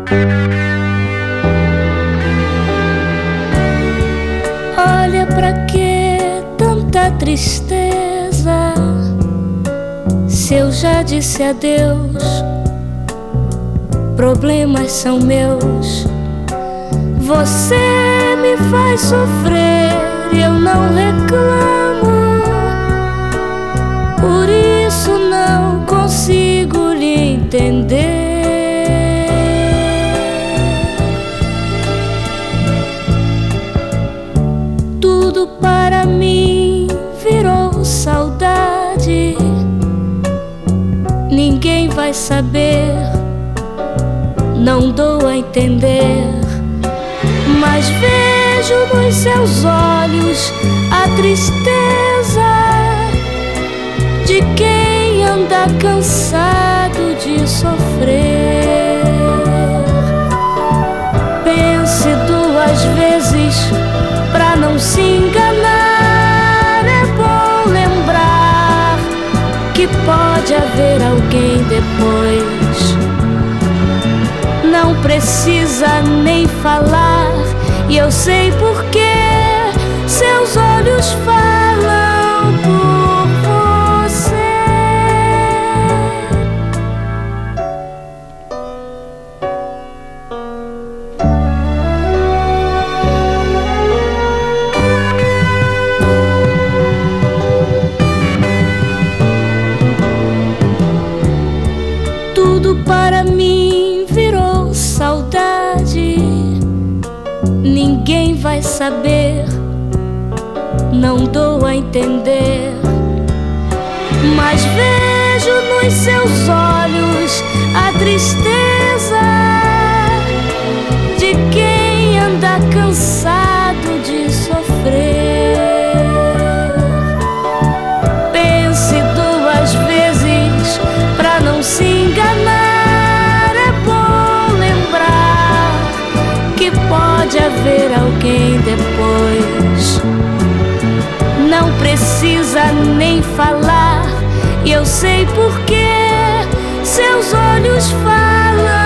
Olha, pra que tanta tristeza? Se eu já disse adeus, problemas são meus. Você me faz sofrer e eu não reclamo. Por isso não consigo lhe entender. Tudo para mim virou saudade. Ninguém vai saber, não dou a entender. Mas vejo nos seus olhos a tristeza de quem anda cansado de sofrer. Pense duas vezes pra não se enganar. É bom lembrar que pode haver alguém depois. Não precisa nem falar, e eu sei porque seus olhos falam por você. Tudo para mim virou saudade. Ninguém vai saber, não dou a entender. Mas vejo nos seus olhos a tristeza de quem anda cansado de sofrer. Pense duas vezes pra não se enganar. É bom lembrar que pode haver alguém depois. Não precisa nem falar, e eu sei porque seus olhos falam.